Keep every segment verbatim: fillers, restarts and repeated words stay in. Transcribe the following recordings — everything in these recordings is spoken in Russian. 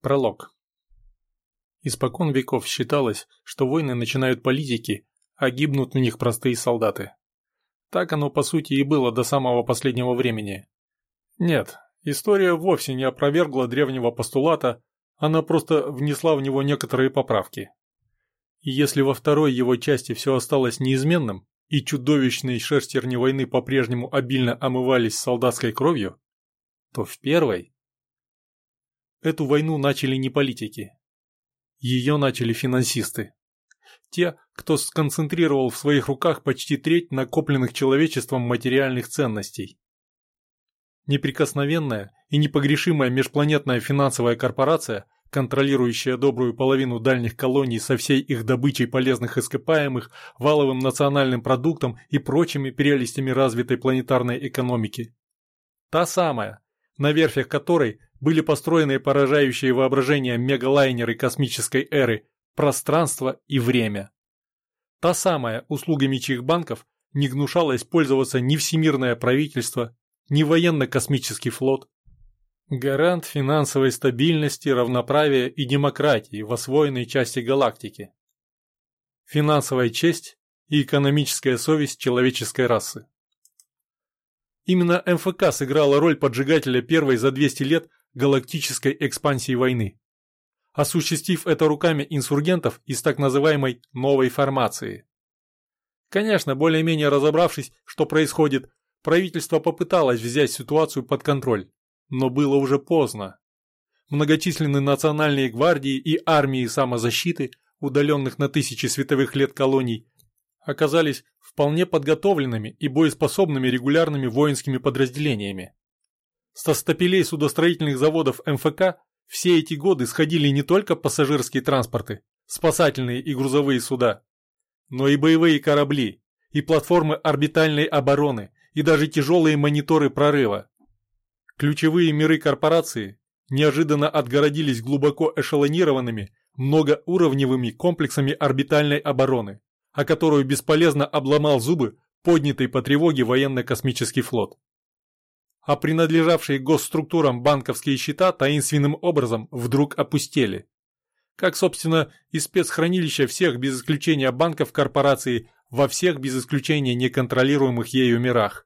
Пролог. Испокон веков считалось, что войны начинают политики, а гибнут в них простые солдаты. Так оно по сути и было до самого последнего времени. Нет, история вовсе не опровергла древнего постулата, она просто внесла в него некоторые поправки. И если во второй его части все осталось неизменным, и чудовищные шестерни войны по-прежнему обильно омывались солдатской кровью, то в первой эту войну начали не политики. Ее начали финансисты. Те, кто сконцентрировал в своих руках почти треть накопленных человечеством материальных ценностей. Неприкосновенная и непогрешимая межпланетная финансовая корпорация, контролирующая добрую половину дальних колоний со всей их добычей полезных ископаемых, валовым национальным продуктом и прочими прелестями развитой планетарной экономики. Та самая, на верфях которой были построены поражающие воображение мегалайнеры космической эры «Пространство и время». Та самая, услугами чьих банков не гнушалось пользоваться ни всемирное правительство, ни военно-космический флот. Гарант финансовой стабильности, равноправия и демократии в освоенной части галактики. Финансовая честь и экономическая совесть человеческой расы. Именно эм эф ка сыграла роль поджигателя первой за двести лет галактической экспансии войны, осуществив это руками инсургентов из так называемой «новой формации». Конечно, более-менее разобравшись, что происходит, правительство попыталось взять ситуацию под контроль, но было уже поздно. Многочисленные национальные гвардии и армии самозащиты, удаленных на тысячи световых лет колоний, оказались вполне подготовленными и боеспособными регулярными воинскими подразделениями. Со стапелей судостроительных заводов эм эф ка все эти годы сходили не только пассажирские транспорты, спасательные и грузовые суда, но и боевые корабли, и платформы орбитальной обороны, и даже тяжелые мониторы прорыва. Ключевые миры корпорации неожиданно отгородились глубоко эшелонированными, многоуровневыми комплексами орбитальной обороны, о которую бесполезно обломал зубы поднятый по тревоге военно-космический флот. А принадлежавшие госструктурам банковские счета таинственным образом вдруг опустели. Как, собственно, и спецхранилища всех без исключения банков корпорации во всех без исключения неконтролируемых ею мирах.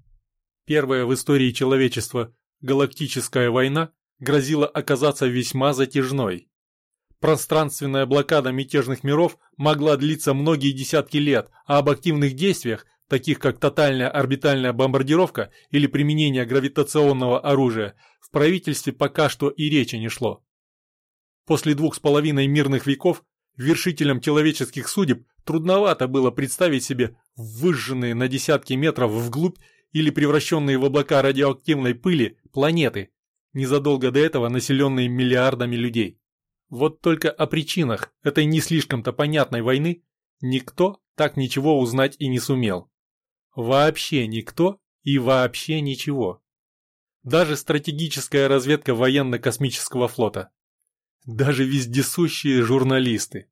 Первая в истории человечества галактическая война грозила оказаться весьма затяжной. Пространственная блокада мятежных миров могла длиться многие десятки лет, а об активных действиях, таких как тотальная орбитальная бомбардировка или применение гравитационного оружия, в правительстве пока что и речи не шло. После двух с половиной мирных веков вершителям человеческих судеб трудновато было представить себе выжженные на десятки метров вглубь или превращенные в облака радиоактивной пыли планеты, незадолго до этого населенные миллиардами людей. Вот только о причинах этой не слишком-то понятной войны никто так ничего узнать и не сумел. Вообще никто и вообще ничего. Даже стратегическая разведка военно-космического флота. Даже вездесущие журналисты.